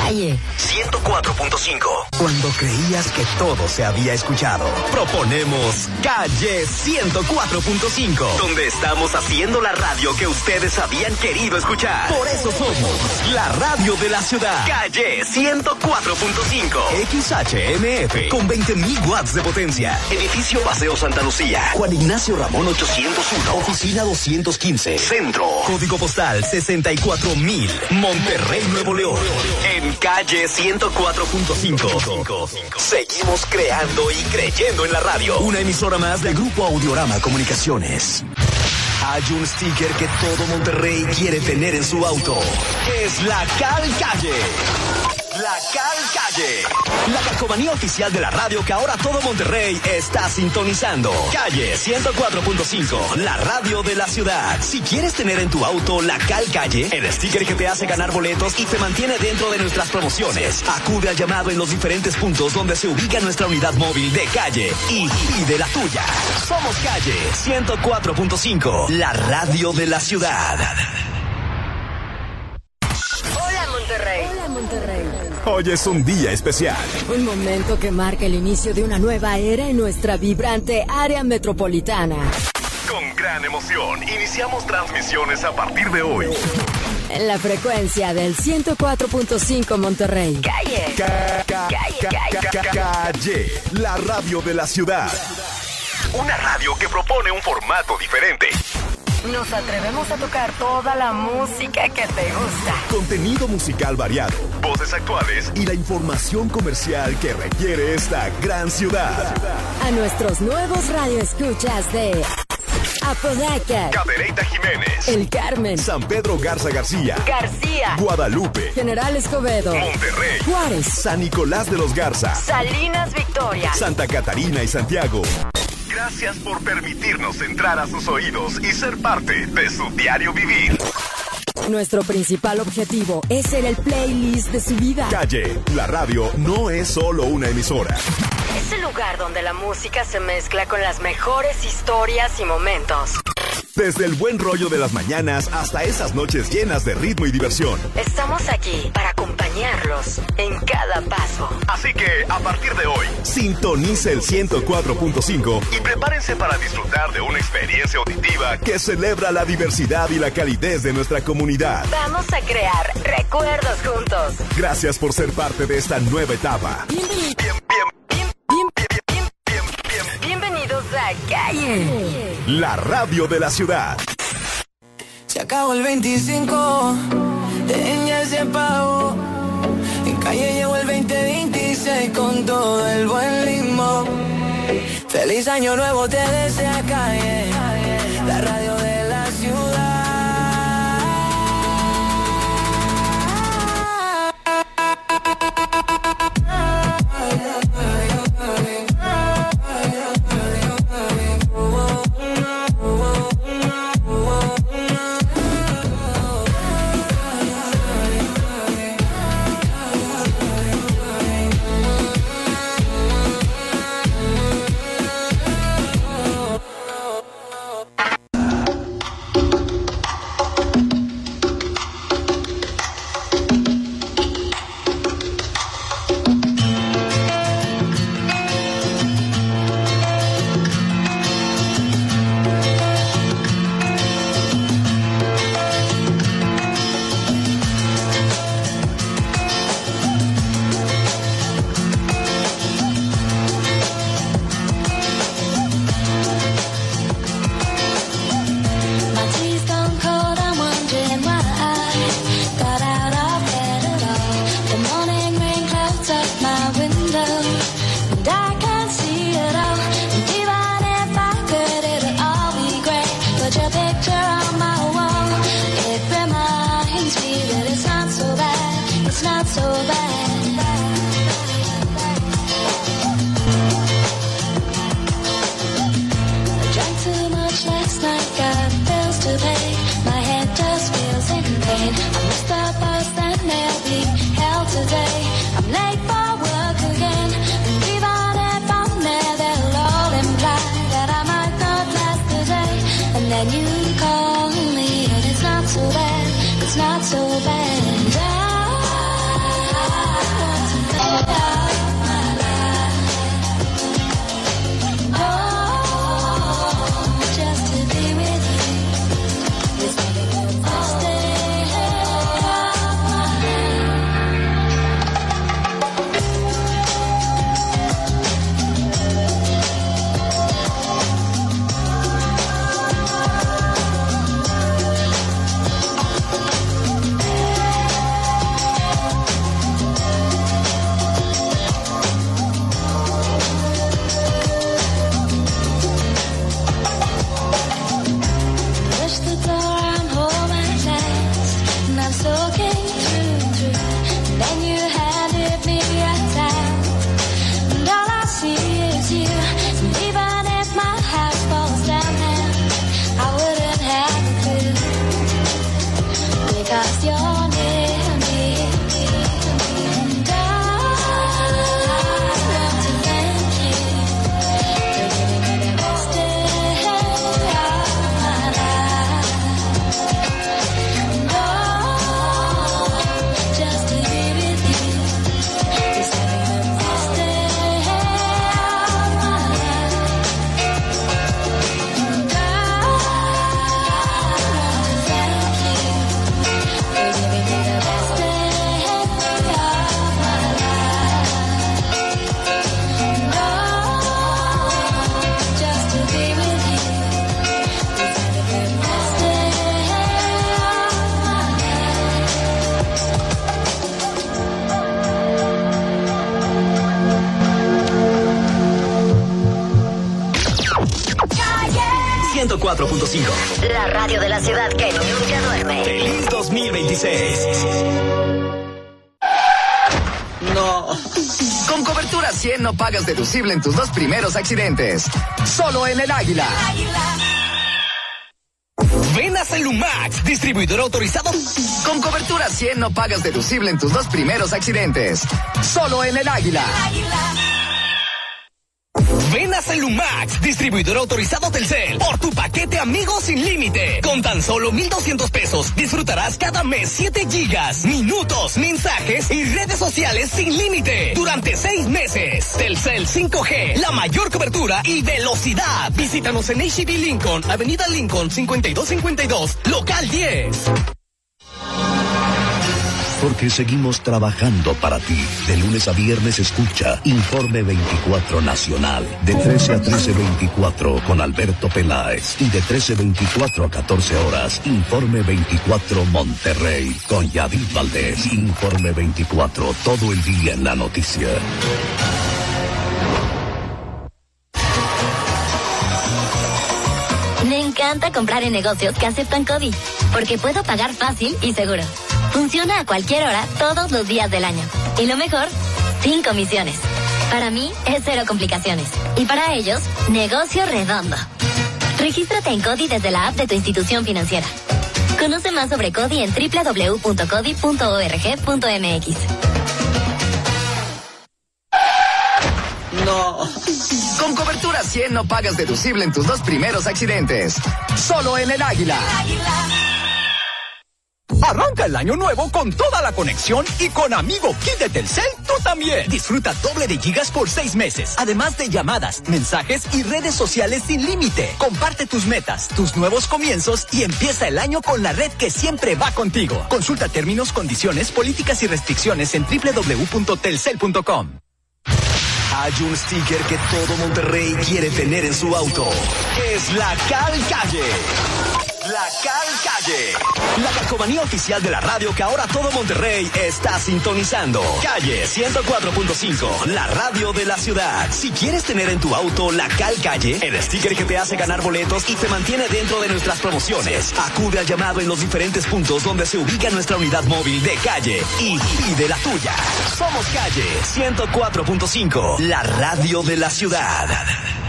Calle 104.5. Cuando creías que todo se había escuchado, proponemos Calle 104.5, donde estamos haciendo la radio que ustedes habían querido escuchar. Por eso somos la radio de la ciudad. Calle 104.5. XHMF con 20.000 watts de potencia. Edificio Paseo Santa Lucía. Juan Ignacio Ramón 801. Oficina 215. Centro. Código postal 64.000. Monterrey, Nuevo León. En Calle 104.5. Seguimos creando y creyendo en la radio. Una emisora más del Grupo Audiorama Comunicaciones. Hay un sticker que todo Monterrey quiere tener en su auto. Es la Cal Calle. La Cal Calle. La calcomanía oficial de la radio que ahora todo Monterrey está sintonizando. Calle 104.5, la radio de la ciudad. Si quieres tener en tu auto la Cal Calle, el sticker que te hace ganar boletos y te mantiene dentro de nuestras promociones, acude al llamado en los diferentes puntos donde se ubica nuestra unidad móvil de Calle y pide la tuya. Somos Calle 104.5, la radio de la ciudad. Hola Monterrey. Hola Monterrey. Hoy es un día especial. Un momento que marca el inicio de una nueva era en nuestra vibrante área metropolitana. Con gran emoción, iniciamos transmisiones a partir de hoy. En la frecuencia del 104.5 Monterrey. Calle. Calle, la radio de la ciudad. Una radio que propone un formato diferente. Nos atrevemos a tocar toda la música que te gusta. Contenido musical variado, voces actuales y la información comercial que requiere esta gran ciudad. A nuestros nuevos radioescuchas de Apodaca, Cadereyta Jiménez, El Carmen, San Pedro Garza García, Guadalupe, General Escobedo, Monterrey, Juárez, San Nicolás de los Garza, Salinas Victoria, Santa Catarina y Santiago. Gracias por permitirnos entrar a sus oídos y ser parte de su diario vivir. Nuestro principal objetivo es ser el playlist de su vida. Calle, la radio no es solo una emisora. Es el lugar donde la música se mezcla con las mejores historias y momentos. Desde el buen rollo de las mañanas hasta esas noches llenas de ritmo y diversión. Estamos aquí para acompañarlos en cada paso. Así que, a partir de hoy, sintonice el 104.5 y prepárense para disfrutar de una experiencia auditiva que celebra la diversidad y la calidez de nuestra comunidad. Vamos a crear recuerdos juntos. Gracias por ser parte de esta nueva etapa. Bienvenidos a Calle, la radio de la ciudad. Se acabó el 25, ella se apagó. En Calle llegó el 2026 con todo el buen ritmo. Feliz año nuevo te desea Calle, la radio de la ciudad. It's not so bad. 104.5. La radio de la ciudad que nunca duerme. ¡Feliz 2026! No. Con cobertura 100 no pagas deducible en tus 2 primeros accidentes. Solo en el Águila. Ven a Celumax, distribuidor autorizado. Con cobertura 100 no pagas deducible en tus 2 primeros accidentes. Solo en el Águila. Ven a Celumax, distribuidor autorizado Telcel, por tu paquete Amigos sin límite. Con tan solo 1,200 pesos, disfrutarás cada mes 7 gigas, minutos, mensajes y redes sociales sin límite. Durante 6 meses. Telcel 5G, la mayor cobertura y velocidad. Visítanos en H-E-B Lincoln, Avenida Lincoln 5252, local 10. Porque seguimos trabajando para ti. De lunes a viernes escucha Informe 24 Nacional. De 13 a 13:24 con Alberto Peláez. Y de 13:24 a 14 horas, Informe 24 Monterrey con Yadid Valdés. Informe 24, todo el día en la noticia. Me encanta comprar en negocios que aceptan CODI, porque puedo pagar fácil y seguro. Funciona a cualquier hora, todos los días del año. Y lo mejor, sin comisiones. Para mí, es 0 complicaciones. Y para ellos, negocio redondo. Regístrate en CODI desde la app de tu institución financiera. Conoce más sobre CODI en www.codi.org.mx. No. Con cobertura 100 no pagas deducible en tus 2 primeros accidentes. Solo en el Águila. Arranca el año nuevo con toda la conexión y con Amigo Kit de Telcel, tú también. Disfruta doble de gigas por 6 meses, además de llamadas, mensajes y redes sociales sin límite. Comparte tus metas, tus nuevos comienzos y empieza el año con la red que siempre va contigo. Consulta términos, condiciones, políticas y restricciones en www.telcel.com. Hay un sticker que todo Monterrey quiere tener en su auto. Es la Cal Calle. La Cal Calle. La calcomanía oficial de la radio que ahora todo Monterrey está sintonizando. Calle 104.5, la radio de la ciudad. Si quieres tener en tu auto la Cal Calle, el sticker que te hace ganar boletos y te mantiene dentro de nuestras promociones, acude al llamado en los diferentes puntos donde se ubica nuestra unidad móvil de Calle y pide la tuya. Somos Calle 104.5, la radio de la ciudad.